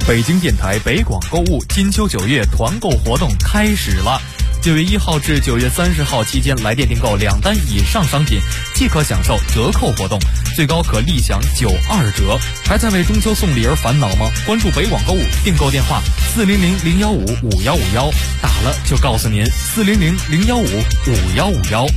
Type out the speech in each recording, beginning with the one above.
北京电台北广购物金秋9月团购活动开始了。9月1号至9月30号期间，来电订购2单以上商品即可享受折扣活动，最高可立享92折。还在为中秋送礼而烦恼吗？关注北广购物，订购电话400-015-5151，打了就告诉您400-015-5151。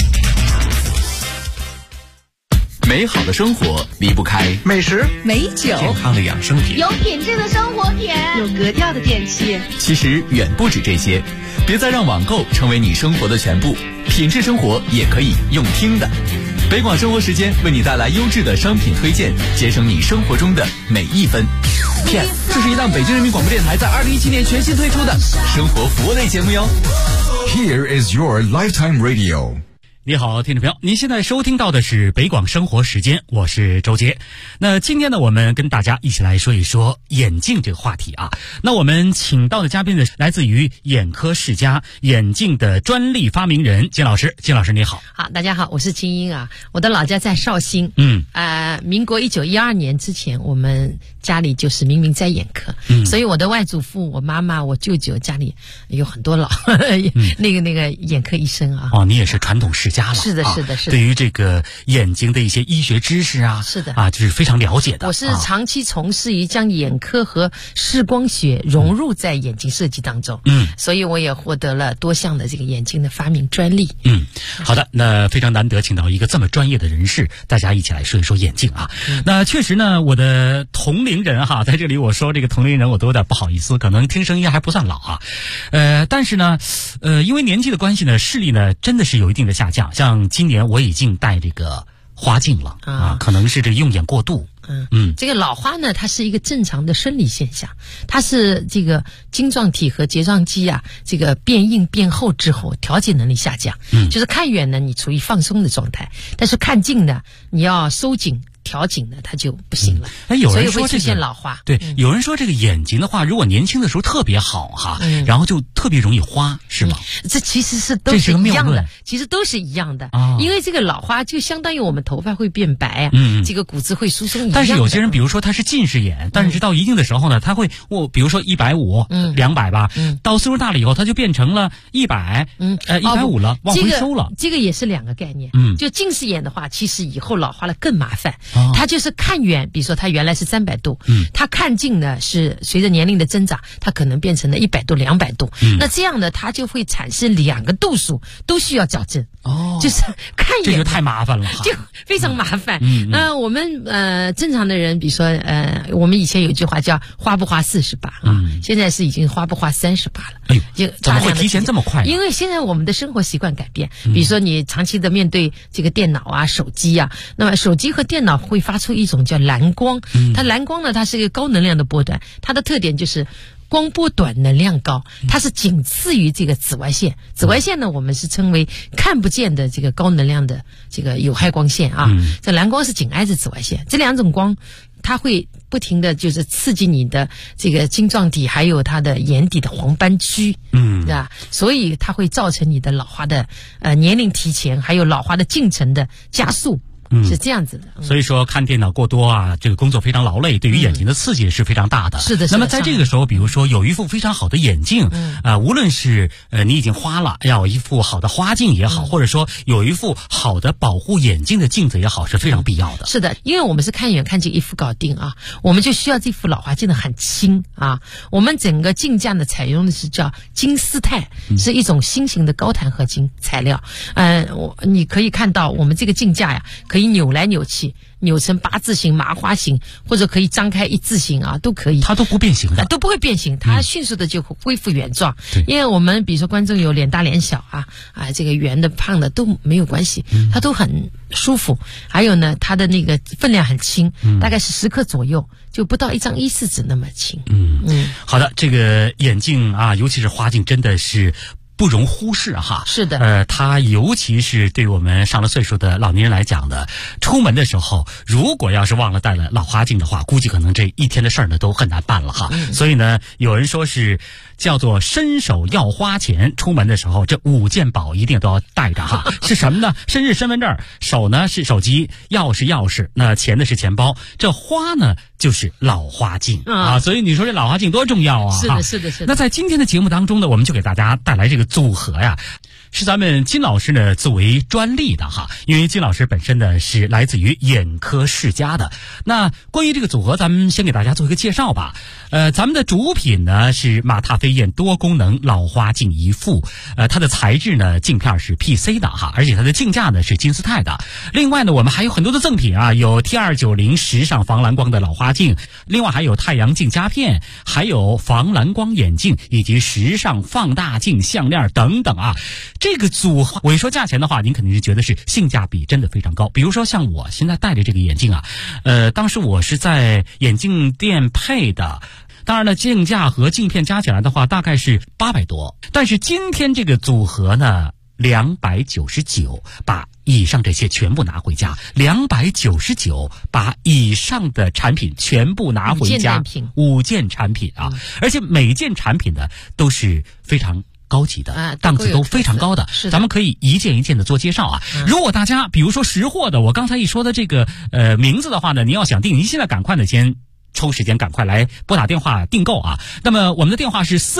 美好的生活离不开美食、 美酒、 健康的养生品， 有品质的生活品， 有格调的电器。 其实远不止这些，别再让网购成为你生活的全部，品质生活也可以用听的。北广生活时间为你带来优质的商品推荐，节省你生活中的每一分。P.S. 这是一档北京人民广播电台在2017年全新推出的生活服务类节目哟。 Here is your lifetime radio。 你好，听众朋友，您现在收听到的是北广生活时间，我是周杰。那今天呢，我们跟大家一起来说一说眼镜这个话题啊。那我们请到的嘉宾呢，来自于眼科世家眼镜的专利发明人金老师。金老师你好。 好，大家好，我是金英啊，我的老家在绍兴。民国1912年之前，我们家里就是明明在眼科，所以我的外祖父、我妈妈、我舅舅家里有很多那个眼科医生啊。 哦，你也是传统世家了。 是的。 对于这个眼睛的一些医学知识啊， 是的啊，就是非常了解的。 我是长期从事于将眼科和视光学融入在眼镜设计当中。所以我也获得了多项的这个眼镜的发明专利。 好的，那非常难得请到一个这么专业的人士，大家一起来说一说眼镜啊。那确实呢，我的同龄人哈，在这里我说这个同龄人我都有点不好意思，可能听声音还不算老啊。但是呢，因为年纪的关系呢，视力呢真的是有一定的下降。像今年我已经戴这个花镜了啊，可能是这个用眼过度。 这个老花呢，它是一个正常的生理现象，它是这个晶状体和睫状肌啊，这个变硬变厚之后，调节能力下降。就是看远呢，你处于放松的状态，但是看近呢，你要收紧。调紧呢，它就不行了。 有人说所以会出现老花。 对，有人说这个眼睛的话，如果年轻的时候特别好哈，然后就特别容易花，是吗？ 这其实都是一样的，其实都是一样的。因为这个老花就相当于我们头发会变白啊，这个骨质会疏松一样的。 但是有些人，比如说他是近视眼，但是到一定的时候呢，他会比如说150、200吧，到岁数大了以后，他就变成了100、150了，往回收了。 这个也是两个概念。就近视眼的话，其实以后老花了更麻烦。他就是看远，比如说他原来是300度，他看近呢是随着年龄的增长，他可能变成了100度、200度。那这样呢，他就会产生2个度数都需要矫正。就是看远， 这就太麻烦了， 就非常麻烦。那我们正常的人，比如说我们以前有句话叫“花不花48”啊，现在是已经花不花38了。 哎呦，怎么会提前这么快？ 因为现在我们的生活习惯改变，比如说你长期的面对这个电脑啊、手机啊，那么手机和电脑会发出一种叫蓝光。它蓝光呢，它是一个高能量的波段，它的特点就是光波短，能量高，它是仅次于这个紫外线。紫外线呢，我们是称为看不见的这个高能量的这个有害光线啊。这蓝光是紧挨着紫外线，这两种光它会不停的就是刺激你的这个晶状体，还有它的眼底的黄斑区，对吧？所以它会造成你的老花的年龄提前，还有老花的进程的加速。是这样子的。 所以说看电脑过多啊，这个工作非常劳累，对于眼睛的刺激是非常大的。 是的。 那么在这个时候，比如说有一副非常好的眼镜，无论是你已经花了，要一副好的花镜也好，或者说有一副好的保护眼睛的镜子也好，是非常必要的。 是的，因为我们是看远看近一副搞定啊，我们就需要这副老花镜的很轻啊。我们整个镜架呢采用的是叫金丝钛，是一种新型的高弹合金材料。你可以看到我们这个镜架呀，可以扭来扭去，扭成8字形、麻花形，或者可以张开1字形啊，都可以。 它都不变形的， 都不会变形，它迅速的就恢复原状。因为我们比如说观众有脸大脸小啊，这个圆的胖的都没有关系，它都很舒服。还有呢，它的那个分量很轻，大概是10克左右，就不到1张A4纸那么轻。 好的，这个眼镜啊，尤其是花镜，真的是不容忽视哈。 是的， 它尤其是对我们上了岁数的老年人来讲的，出门的时候如果要是忘了带了老花镜的话，估计可能这一天的事儿呢都很难办了哈。所以呢，有人说是叫做伸手要花钱，出门的时候这5件宝一定都要带着哈。是什么呢？身份证，手呢是手机，钥匙，那钱呢是钱包，这花呢就是老花镜啊，所以你说这老花镜多重要啊！ 是的，是的，是的。 那在今天的节目当中呢，我们就给大家带来这个组合呀。是咱们金老师呢作为专利的哈，因为金老师本身呢是来自于眼科世家的。那关于这个组合，咱们先给大家做一个介绍吧。咱们的主品呢是马踏飞燕多功能老花镜一副，它的材质呢镜片是 PC 的哈，而且它的镜架呢是金丝钛的。另外呢，我们还有很多的赠品啊，有 T290时尚防蓝光的老花镜，另外还有太阳镜夹片，还有防蓝光眼镜以及时尚放大镜项链等等啊。这个组合，我一说价钱的话，您肯定是觉得是性价比真的非常高。比如说像我现在戴着这个眼镜啊，当时我是在眼镜店配的，当然了，镜架和镜片加起来的话大概是800多，但是今天这个组合呢299，把以上这些全部拿回家，299把以上的产品全部拿回家，5件产品啊，而且每件产品呢都是非常高级的，档次都非常高的，咱们可以一件一件的做介绍啊。如果大家比如说识货的，我刚才一说的这个名字的话呢，您要想订，您现在赶快的先抽时间赶快来拨打电话订购啊。那么我们的电话是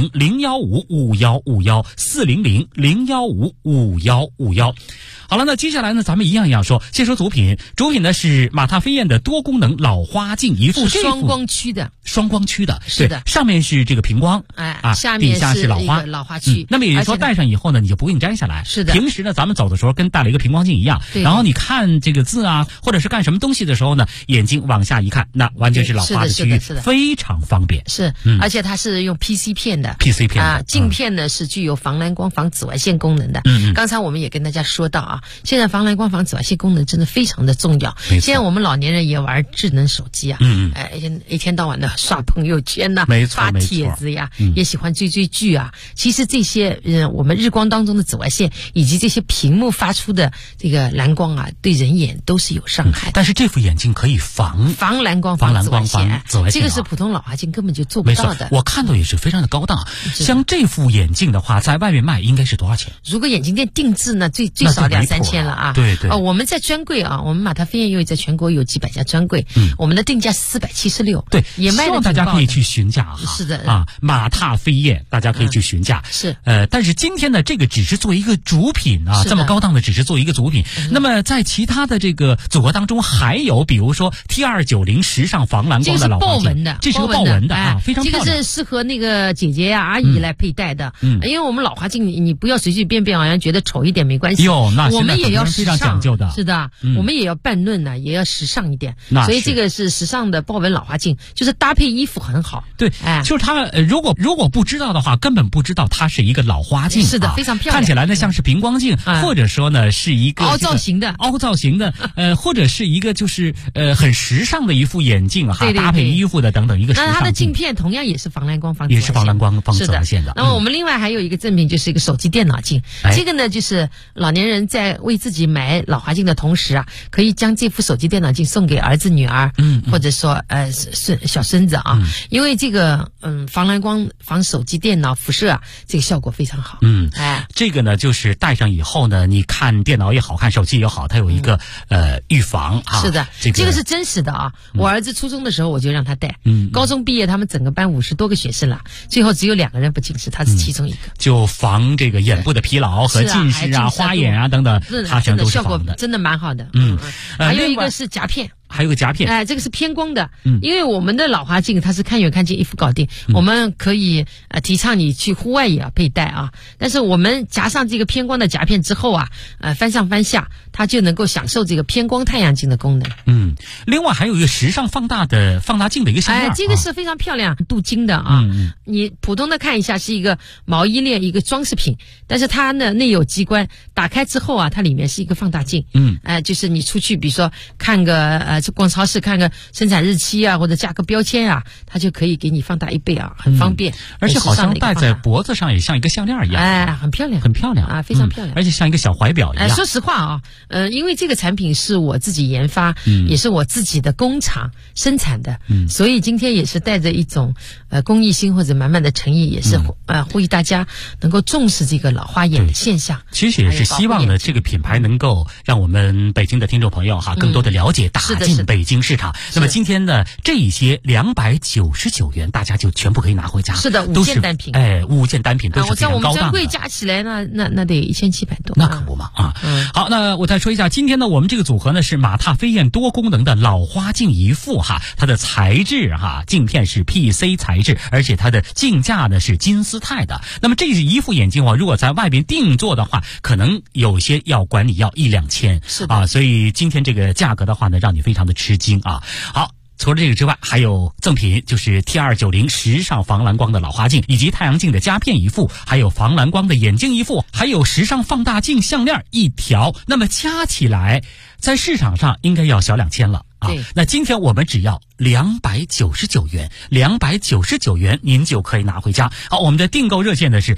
400-015-5151，400-015-5151。好了，那接下来呢，咱们一样说，先说主品。主品呢是马踏飞燕的多功能老花镜一副， 双光区的， 是的，上面是这个平光， 下面底下是老花区。 那么也就是说，戴上以后呢，你就不用摘下来。 是的， 平时呢，咱们走的时候跟戴了一个平光镜一样，然后你看这个字啊，或者是干什么东西的时候呢，眼睛往下一看，那完全是老花的区域，非常方便。 是，而且它是用 PC 片的镜片呢是具有防蓝光、防紫外线功能的。刚才我们也跟大家说到啊，现在防蓝光、防紫外线功能真的非常的重要。现在我们老年人也玩智能手机啊，一天到晚的刷朋友圈呐，发帖子呀，也喜欢追剧啊。其实这些我们日光当中的紫外线以及这些屏幕发出的这个蓝光啊，对人眼都是有伤害的。 但是这副眼镜可以防蓝光、 防紫外线，这个是普通老花镜根本就做不到的。 我看到也是非常的高档。像这副眼镜的话，在外面卖应该是多少钱？ 如果眼镜店定制呢，最少2-3千了啊。 对。 我们在专柜啊，我们马踏飞燕因为在全国有几百家专柜，我们的定价是476， 对， 也卖的挺高的。希望大家可以去询价哈。 是的啊，马踏飞燕大家可以去询价。 是但是今天呢，这个只是做一个主品啊，这么高档的只是做一个主品。那么在其他的这个组合当中，还有比如说 T290时尚防蓝光的老花镜，这是个豹纹的啊，非常漂亮。 这个是适合那个姐姐呀、阿姨来佩戴的。因为我们老花镜你不要随随便便好像觉得丑一点没关系。我们也要时尚讲究的。 是的，我们也要扮嫩呢，也要时尚一点。所以这个是时尚的豹纹老花镜，就是搭配衣服很好。 对，就是它如果不知道的话，根本不知道它是一个老花镜。 是的，非常漂亮。 看起来呢像是平光镜，或者说呢是一个凹造型的， 或者是一个就是很时尚的一副眼镜哈，搭配衣服的等等一个时尚镜。 那它的镜片同样也是防蓝光、防也是防蓝光、防紫外线的。 那么我们另外还有一个赠品，就是一个手机电脑镜。这个呢就是老年人在为自己买老花镜的同时啊，可以将这副手机电脑镜送给儿子、女儿，或者说小孙子啊，因为这个防蓝光、防手机电脑辐射啊，这个效果非常好。 这个呢就是戴上以后呢，你看电脑也好看手机也好，它有一个预防啊。 是的，这个是真实的啊。我儿子初中的时候我就让他戴，高中毕业他们整个班50多个学生了，最后只有2个人不近视，他是其中一个。 就防这个眼部的疲劳和近视啊、花眼啊等等，它全都是防的。 效果真的蛮好的。还有一个是夹片。 还有个夹片， 这个是偏光的，因为我们的老花镜它是看远看近一副搞定，我们可以提倡你去户外也要佩戴啊。但是我们夹上这个偏光的夹片之后啊，翻上翻下，它就能够享受这个偏光太阳镜的功能。 另外还有一个时尚放大镜的一个项链， 这个是非常漂亮，镀金的啊。你普通的看一下是一个毛衣链，一个装饰品，但是它呢内有机关，打开之后啊，它里面是一个放大镜。就是你出去，比如说看个逛超市看个生产日期啊，或者加个标签啊，它就可以给你放大1倍啊，很方便。 而且好像戴在脖子上也像一个项链一样， 很漂亮， 很漂亮啊，非常漂亮， 而且像一个小怀表一样。 说实话啊，因为这个产品是我自己研发，也是我自己的工厂生产的，所以今天也是带着一种公益心或者满满的诚意，也是呼吁大家能够重视这个老花眼的现象。 其实也是希望呢，这个品牌能够让我们北京的听众朋友哈，更多的了解，打进进北京市场。那么今天呢，这一些299元，大家就全部可以拿回家。 是的，5件单品。 哎，5件单品都是非常高档的。 我在我们专柜加起来呢，那得1700多。 那可不嘛啊！好，那我再说一下，今天呢，我们这个组合呢是马踏飞燕多功能的老花镜一副哈，它的材质哈，镜片是 PC 材质，而且它的镜架呢是金丝钛的。那么这一副眼镜如果在外边定做的话，可能有些要管你要1-2千， 是的啊，所以今天这个价格的话呢，让你非常的吃惊啊。好。除了这个之外，还有赠品，就是 T290 时尚防蓝光的老花镜，以及太阳镜的夹片一副，还有防蓝光的眼镜一副，还有时尚放大镜项链1条。那么加起来，在市场上应该要小2千了啊。那今天我们只要299元，299元您就可以拿回家。好，我们的订购热线呢是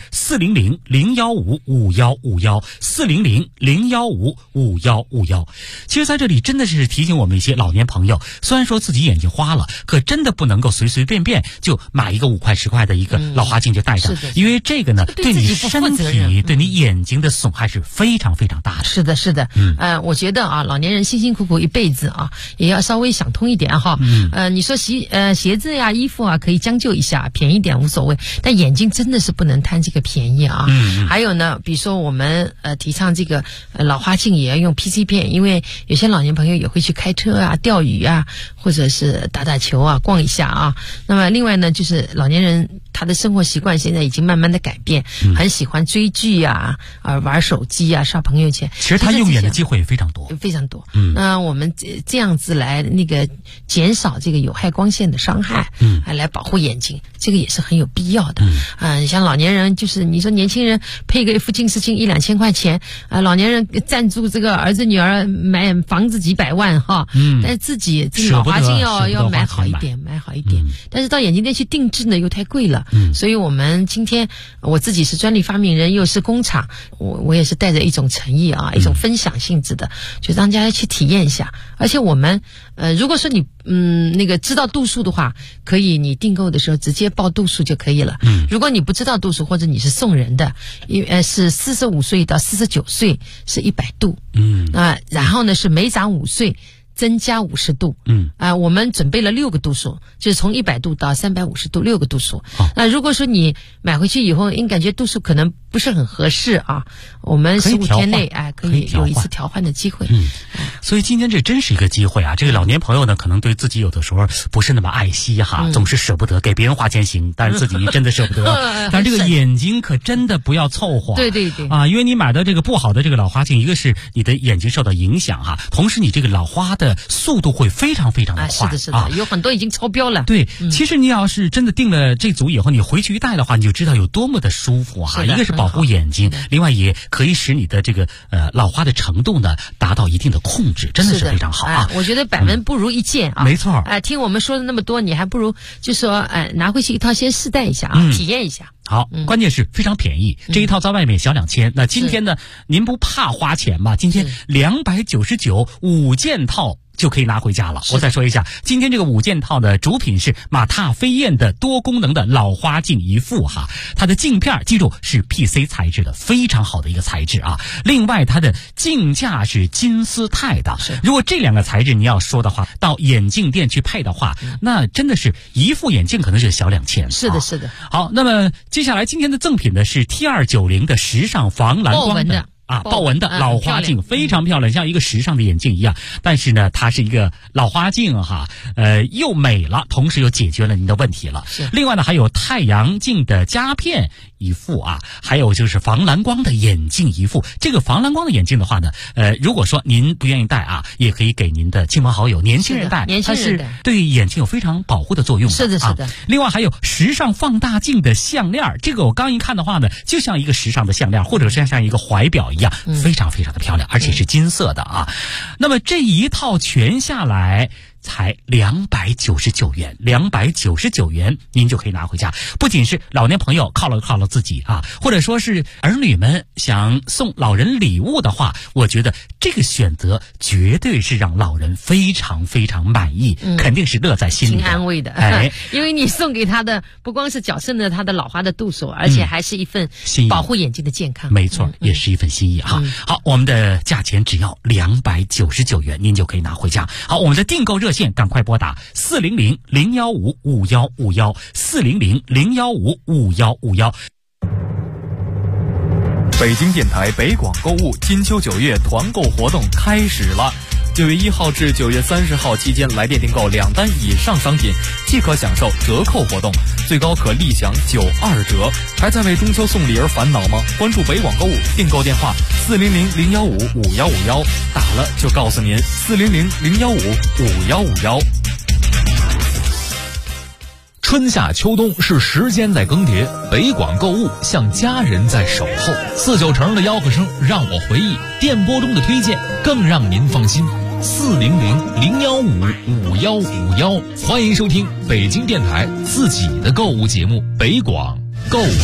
400-015-5151，400-015-5151。其实在这里真的是提醒我们一些老年朋友，虽然说自己眼睛花了，可真的不能够随随便便就买一个5块10块的一个老花镜就戴上，因为这个呢对你身体、对你眼睛的损害是非常非常大的。 是的，是的。我觉得啊，老年人辛辛苦苦一辈子啊，也要稍微想通一点哈。你说鞋子呀、衣服啊，可以将就一下，便宜点无所谓。但眼睛真的是不能贪这个便宜啊。还有呢，比如说我们提倡这个老花镜也要用 PC 片，因为有些老年朋友也会去开车啊、钓鱼啊，或者是打打球啊、逛一下啊。那么另外呢，就是老年人他的生活习惯现在已经慢慢的改变，很喜欢追剧啊、玩手机啊、刷朋友圈。 其实他用眼的机会也非常多， 非常多。那我们这样子来那个减少这个有害光线的伤害，来保护眼睛，这个也是很有必要的。像老年人，就是你说年轻人配个一副近视镜1-2千块钱，老年人赞助这个儿子女儿买房子几百万哈，但是自己这个老花镜要买好一点，买好一点。但是到眼镜店去定制呢又太贵了，所以我们今天我自己是专利发明人，又是工厂，我也是带着一种诚意啊，一种分享性质的，就让大家去体验一下。而且我们如果说你那个知道度数的话，可以你订购的时候直接报度数就可以了。如果你不知道度数，或者你是送人的，是45岁到49岁是100度，然后呢是每长5岁增加50度。我们准备了6个度数，就是从100度到350度6个度数。那如果说你买回去以后，你感觉度数可能不是很合适啊，我们15天内可以有一次调换的机会。 所以今天这真是一个机会啊！这个老年朋友呢，可能对自己有的时候不是那么爱惜哈，总是舍不得给别人花钱行，但是自己真的舍不得。但是这个眼睛可真的不要凑合。 对啊，因为你买的这个不好的这个老花镜，一个是你的眼睛受到影响哈，同时你这个老花的速度会非常非常的快。 是的，有很多已经超标了。 对，其实你要是真的订了这组以后，你回去一戴的话，你就知道有多么的舒服哈。一个是保护眼睛，另外也可以使你的这个老花的程度呢达到一定的控制，真的是非常好啊。 我觉得百闻不如一见啊。 没错。 听我们说的那么多，你还不如就说拿回去一套先试戴一下啊，体验一下。 好，关键是非常便宜，这一套在外面小2千。那今天呢，您不怕花钱吗？今天299 5件套就可以拿回家了。我再说一下，今天这个5件套的主品是马踏飞燕的多功能的老花镜一副哈，它的镜片记住是 PC 材质的，非常好的一个材质啊。另外它的镜架是金丝钛的。如果这2个材质你要说的话，到眼镜店去配的话，那真的是一副眼镜可能是小2千。 是的，是的。 好，那么接下来今天的赠品呢是 T290 的时尚防蓝光的豹纹的老花镜，非常漂亮，像一个时尚的眼镜一样。但是呢，它是一个老花镜哈，又美了，同时又解决了您的问题了。另外呢，还有太阳镜的夹片一副啊，还有就是防蓝光的眼镜一副。这个防蓝光的眼镜的话呢，如果说您不愿意戴啊，也可以给您的亲朋好友、年轻人戴，它是对眼睛有非常保护的作用的。 是的，是的。 另外还有时尚放大镜的项链，这个我刚一看的话呢，就像一个时尚的项链，或者是像一个怀表一样，非常非常的漂亮，而且是金色的啊。那么这一套全下来才299元，299元您就可以拿回家。不仅是老年朋友犒劳自己啊，或者说是儿女们想送老人礼物的话，我觉得这个选择绝对是让老人非常非常满意，肯定是乐在心里的， 挺安慰的。 哎， 因为你送给他的不光是矫正了他的老花的度数，而且还是一份保护眼睛的健康。 没错，也是一份心意哈。好，我们的价钱只要299元，您就可以拿回家。好，我们的订购热线赶快拨打400-015-5151，400-015-5151。 北京电台北广购物金秋9月团购活动开始了。9月1号至9月30号期间，来电订购2单以上商品即可享受折扣活动，最高可立享92折。还在为中秋送礼而烦恼吗？关注北广购物订购电话400-015-5151，打了就告诉您400-015-5151。 春夏秋冬是时间在更迭，北广购物像家人在守候。49成的吆喝声让我回忆，电波中的推荐更让您放心。400-015-5151，欢迎收听北京电台自己的购物节目北广购物。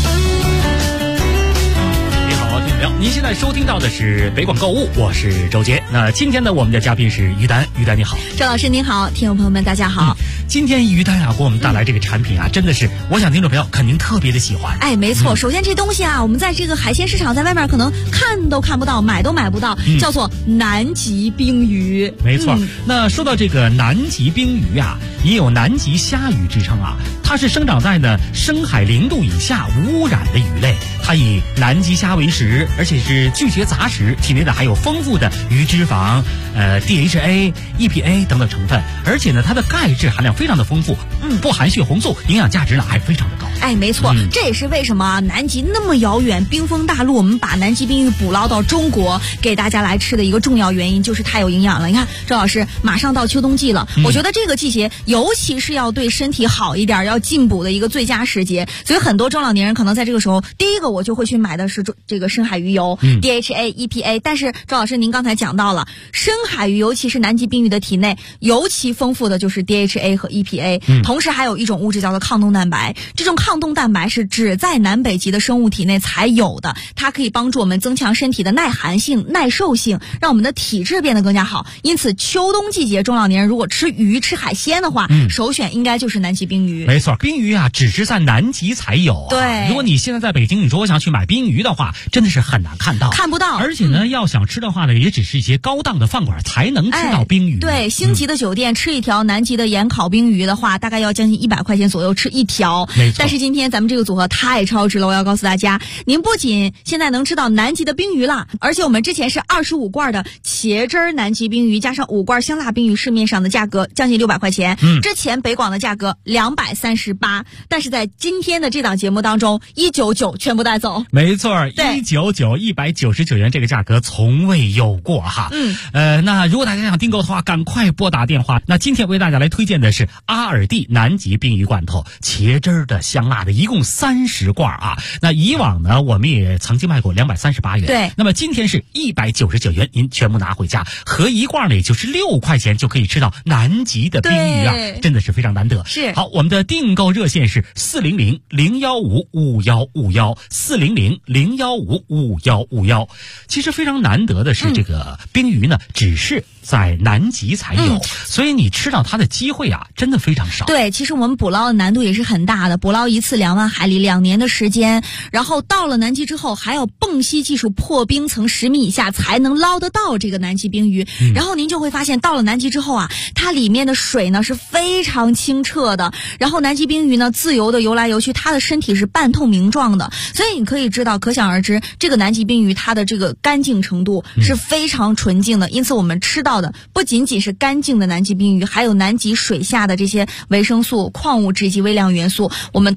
您现在收听到的是北广购物，我是周杰。那今天呢，我们的嘉宾是于丹，于丹你好。 周老师您好，听众朋友们大家好。 今天于丹啊给我们带来这个产品啊，真的是我想听众朋友肯定特别的喜欢。 哎，没错，首先这东西啊，我们在这个海鲜市场在外面可能看都看不到，买都买不到，叫做南极冰鱼。 没错，那说到这个南极冰鱼啊，也有南极虾鱼之称啊。它是生长在呢深海0度以下无污染的鱼类，它以南极虾为食，而且是拒绝杂食，体内呢还有丰富的鱼脂肪、DHA、EPA 等等成分，而且呢它的钙质含量非常的丰富，不含血红素，营养价值呢还非常的高。 哎，没错，这也是为什么南极那么遥远，冰封大陆，我们把南极冰鱼捕捞到中国给大家来吃的一个重要原因，就是太有营养了。你看，周老师，马上到秋冬季了，我觉得这个季节尤其是要对身体好一点，要进补的一个最佳时节。所以很多中老年人可能在这个时候，第一个我就会去买的是这个深海鱼油、DHA、EPA。但是周老师您刚才讲到了，深海鱼尤其是南极冰鱼的体内尤其丰富的就是 DHA 和 EPA，同时还有一种物质叫做抗冻蛋白。这种抗冻蛋白是只在南北极的生物体内才有的，它可以帮助我们增强身体的耐寒性、耐受性，让我们的体质变得更加好。因此秋冬季节中老年人如果吃鱼吃海鲜的话，首选应该就是南极冰鱼。 没错，冰鱼啊只是在南极才有啊。 对， 如果你现在在北京，你说我想去买冰鱼的话，真的是很难看到， 看不到。 而且呢，要想吃的话呢，也只是一些高档的饭馆才能吃到冰鱼。 对，星级的酒店吃一条南极的盐烤冰鱼的话，大概要将近100块钱左右吃一条。 没错。 但是今天咱们这个组合太超值了，我要告诉大家，您不仅现在能吃到南极的冰鱼了，而且我们之前是25罐的茄汁南极冰鱼加上5罐香辣冰鱼，市面上的价格将近600块钱。之前北广的价格238，但是在今天的这档节目当中199全部带走。 没错，199 元这个价格从未有过哈。那如果大家想订购的话，赶快拨打电话。那今天为大家来推荐的是阿尔蒂南极冰鱼罐头，茄汁的、香辣的，一共30罐啊。那以往呢，我们也曾经卖过238元。 对。 那么今天是199元，您全部拿回家，合一罐呢也就是6块钱就可以吃到南极的冰鱼啊，真的是非常难得。 是。 好，我们的订购热线是400-015-5151，400-015-5151。其实非常难得的是，这个冰鱼呢，只是在南极才有，所以你吃到它的机会啊，真的非常少。 对，其实我们捕捞的难度也是很大的，捕捞一次2万海里，2年的时间，然后到了南极之后，还要泵吸技术破冰层10米以下才能捞得到这个南极冰鱼。然后您就会发现，到了南极之后啊，它里面的水呢是非常清澈的，然后南极冰鱼呢自由的游来游去，它的身体是半透明状的，所以你可以知道，可想而知，这个南极冰鱼它的这个干净程度是非常纯净的。因此我们吃到的不仅仅是干净的南极冰鱼，还有南极水下的这些维生素、矿物质以及微量元素，我们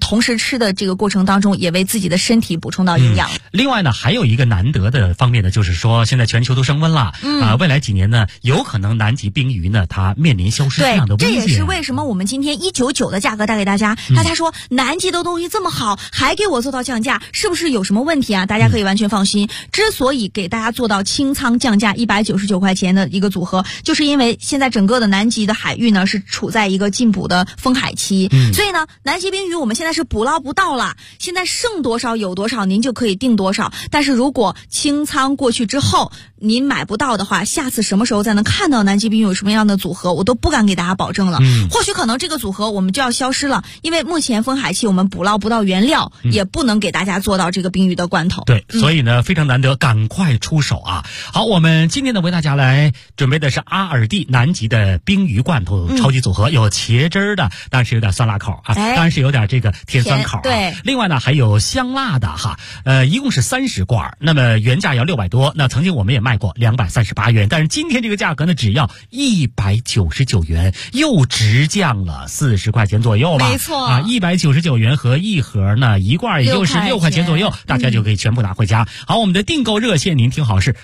同时吃的这个过程当中，也为自己的身体补充到营养。 另外呢，还有一个难得的方面呢，就是说现在全球都升温了，未来几年呢，有可能南极冰鱼呢，它面临消失这样的危险。 这也是为什么我们今天199的价格带给大家。大家说南极的东西这么好，还给我做到降价，是不是有什么问题啊？大家可以完全放心。之所以给大家做到清仓降价199块钱的一个组合，就是因为现在整个的南极的海域呢是处在一个进补的封海期，所以呢，南极冰鱼我们现在是捕捞不到了，现在剩多少有多少，您就可以定多少。但是如果清仓过去之后，您买不到的话，下次什么时候再能看到南极冰鱼有什么样的组合，我都不敢给大家保证了。或许可能这个组合我们就要消失了，因为目前封海期我们捕捞不到原料，也不能给大家做到这个冰鱼的罐头。 对，所以呢，非常难得，赶快出手啊！好，我们今天呢为大家来准备的是阿尔蒂南极的冰鱼罐头超级组合，有茄汁儿的，当然是有点酸辣口啊，当然是有点这个甜酸口啊。 对， 另外呢还有香辣的哈，一共是30罐，那么原价要600多，那曾经我们也卖过238元，但是今天这个价格呢只要199元，又直降了40块钱左右吧。 没错啊，199元和一盒呢一罐也就是6块钱左右，大家就可以全部拿回家。好，我们的订购热线您听好是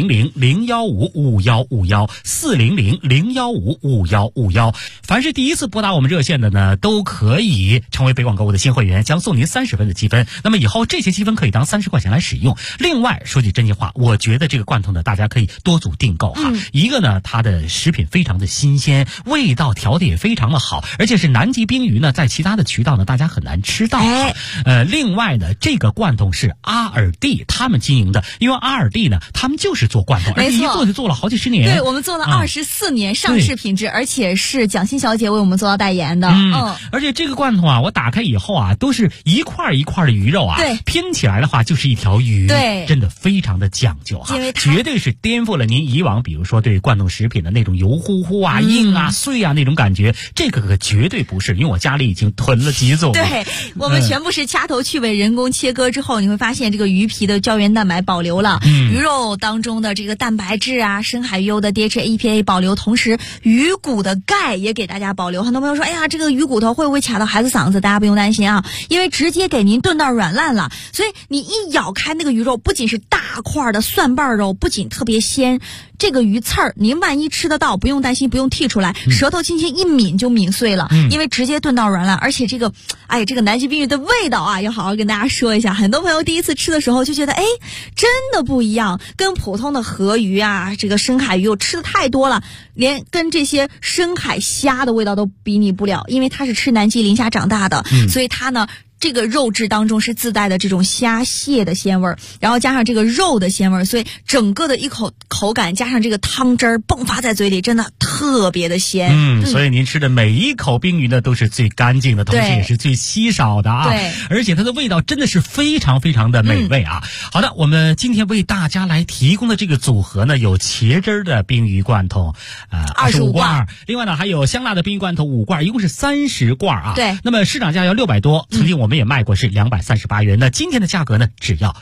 400-015-5151，400-015-5151。凡是第一次拨打我们热线的呢，都可以成为北广购物的新会员，将送您30分的积分。那么以后这些积分可以当30块钱来使用。另外说句真心话，我觉得这个罐头呢，大家可以多组订购哈。一个呢，它的食品非常的新鲜，味道调的也非常的好，而且是南极冰鱼呢，在其他的渠道呢，大家很难吃到。另外呢，这个罐头是阿尔蒂他们经营的，因为阿尔蒂呢，他们就是做罐头，而且一做就做了好几十年。 对，我们做了24年，上市品质，而且是蒋欣小姐为我们做到代言的。 而且这个罐头啊，我打开以后啊，都是一块一块的鱼肉啊， 对， 拼起来的话就是一条鱼， 对， 真的非常的讲究哈， 因为绝对是颠覆了您以往比如说对罐头食品的那种油乎乎啊、硬啊、碎啊那种感觉，这个可绝对不是，因为我家里已经囤了几组。 对，我们全部是掐头去尾，人工切割之后，你会发现这个鱼皮的胶原蛋白保留了，鱼肉当中的这个蛋白质啊、深海鱼油的 DHA、EPA 保留，同时鱼骨的钙也给大家保留。很多朋友说，哎呀，这个鱼骨头会不会卡到孩子嗓子？大家不用担心啊，因为直接给您炖到软烂了，所以你一咬开那个鱼肉，不仅是大块的蒜瓣肉，不仅特别鲜，这个鱼刺儿您万一吃得到，不用担心，不用剔出来，舌头轻轻一抿就抿碎了，因为直接炖到软烂。而且这个南极冰鱼的味道啊，要好好跟大家说一下。很多朋友第一次吃的时候就觉得，真的不一样，跟普通的河鱼啊，这个深海鱼我吃的太多了，连跟这些深海虾的味道都比拟不了，因为它是吃南极磷虾长大的，所以它呢，这个肉质当中是自带的这种虾蟹的鲜味儿，然后加上这个肉的鲜味儿，所以整个的一口感加上这个汤汁儿迸发在嘴里，真的特别的鲜。 所以您吃的每一口冰鱼呢，都是最干净的，同时也是最稀少的啊。 对， 而且它的味道真的是非常非常的美味啊。好的，我们今天为大家来提供的这个组合呢，有茄汁的冰鱼罐头，25罐，另外呢还有香辣的冰鱼罐头5罐，一共是30罐啊。 对， 那么市场价要600多，曾经我们也卖过是238元，那今天的价格呢，只要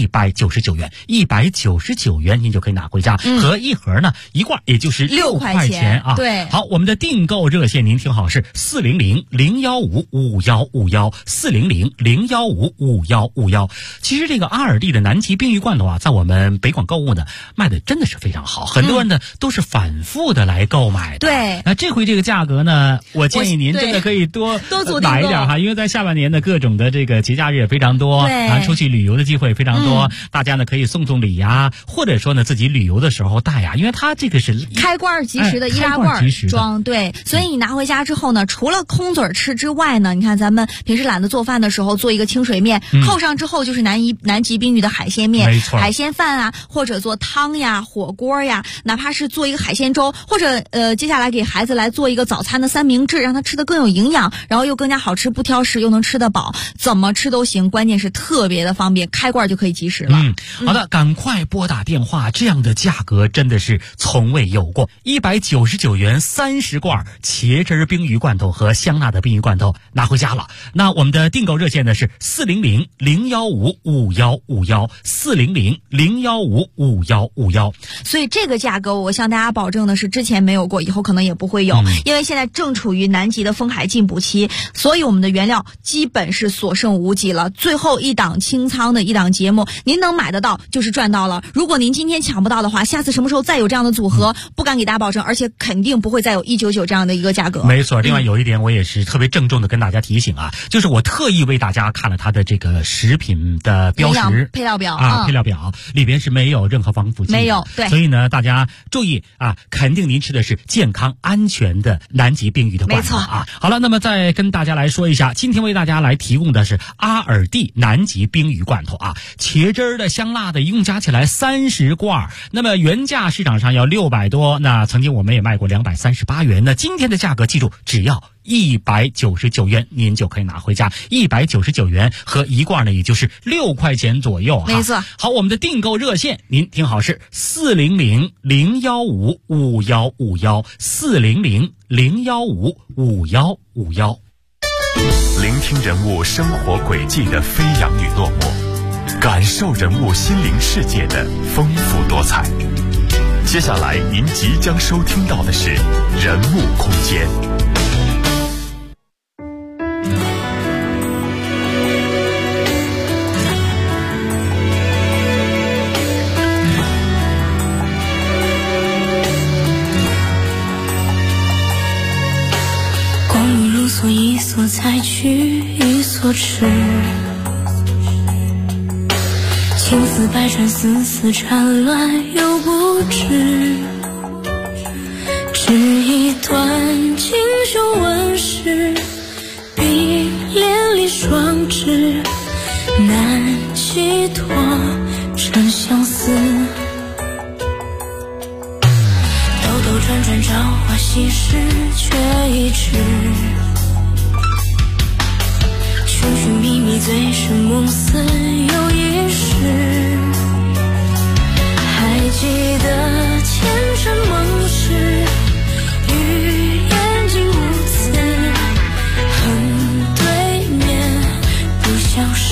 199元，199元您就可以拿回家，和一盒呢一罐也就是6块钱啊。 对， 好，我们的订购热线您听好是400-015-5151，400-015-5151。其实这个阿尔蒂的南极冰鱼罐头啊，在我们北广购物呢卖的真的是非常好，很多人呢都是反复的来购买的。 对， 那这回这个价格呢，我建议您真的可以多组买一点哈，因为在下半年的各种的这个节假日也非常多，出去旅游的机会非常多，大家呢可以送礼呀，或者说呢自己旅游的时候带呀，因为它这个是开罐即食的易拉罐装，对，所以你拿回家之后呢，除了空嘴吃之外呢，你看咱们平时懒得做饭的时候，做一个清水面，扣上之后就是南极冰鱼的海鲜面，海鲜饭啊，或者做汤呀、火锅呀，哪怕是做一个海鲜粥，或者接下来给孩子来做一个早餐的三明治，让他吃的更有营养，然后又更加好吃，不挑食，又能吃得饱，怎么吃都行，关键是特别的方便，开罐就可以即食了。 好的，赶快拨打电话，这样的价格真的是从未有过，199元30罐茄汁冰鱼罐头和香辣的冰鱼罐头拿回家了。那我们的订购热线呢是400-015-5151，400-015-5151。 所以这个价格我向大家保证的是之前没有过，以后可能也不会有，因为现在正处于南极的封海禁捕期，所以我们的原料基本本是所剩无几了。最后一档清仓的一档节目，您能买得到就是赚到了。如果您今天抢不到的话，下次什么时候再有这样的组合，不敢给大家保证，而且肯定不会再有199这样的一个价格。 没错，另外有一点我也是特别郑重的跟大家提醒啊，就是我特意为大家看了它的这个食品的标识配料表啊，配料表里边是没有任何防腐剂， 没有，对。 所以呢，大家注意啊，肯定您吃的是健康安全的南极冰鱼的罐头啊。好了，那么再跟大家来说一下，今天为大家来提供的是阿尔蒂南极冰鱼罐头啊，茄汁儿的、香辣的，一共加起来30罐，那么原价市场上要600多，那曾经我们也卖过238元，那今天的价格记住，只要199元，您就可以拿回家。199元和一罐呢，也就是6块钱左右哈。 没错。 好，我们的订购热线您听好是400-015-5151，400-015-5151。 聆听人物生活轨迹的飞扬与落寞，感受人物心灵世界的丰富多彩。接下来您即将收听到的是人物空间。 所一所采取一所吃，情丝百转，丝丝缠乱又不知，只一段锦绣纹饰，碧连理双枝，难寄托真相思。兜兜转转，朝花夕拾，却一直寻寻觅觅，醉生梦死又一世。还记得前尘梦事，与眼睛无词，恨对面不相识。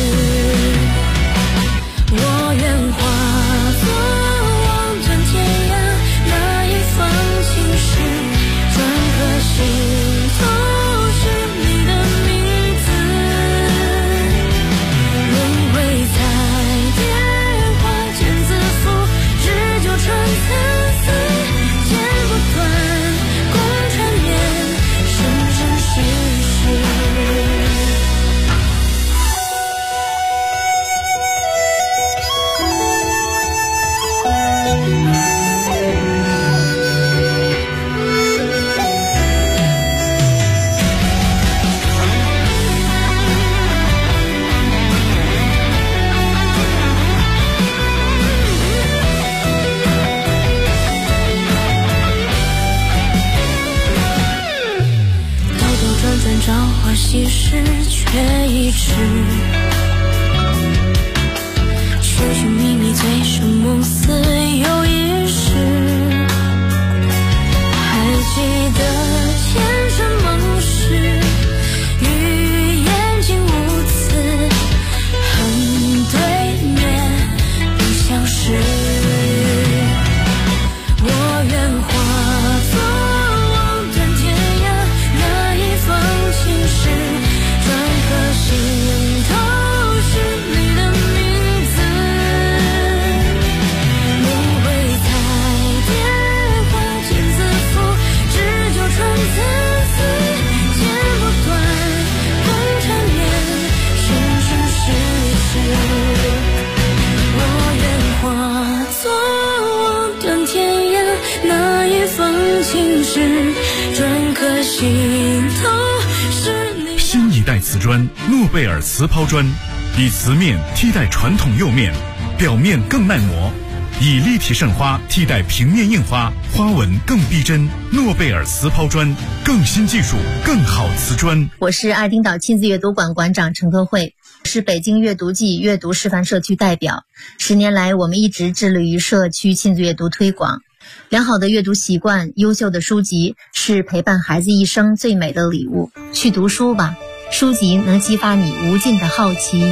我愿化作望断天涯那一方青石，转颗心头是你的名字。轮回在电话间自负，日久传参差，剪不断共缠绵，生生世世。朝花夕拾，却一直寻寻觅觅，醉生梦死又一世。还记得前尘梦事，与眼睛无词，恨对面不相识。我愿化作新一代瓷砖诺贝尔瓷抛砖，以瓷面替代传统釉面，表面更耐磨，以立体渗花替代平面印花，花纹更逼真。诺贝尔瓷抛砖，更新技术，更好瓷砖。 我是爱丁岛亲子阅读馆馆长陈科慧，是北京阅读季阅读示范社区代表。10年来，我们一直致力于社区亲子阅读推广。良好的阅读习惯，优秀的书籍是陪伴孩子一生最美的礼物。去读书吧，书籍能激发你无尽的好奇。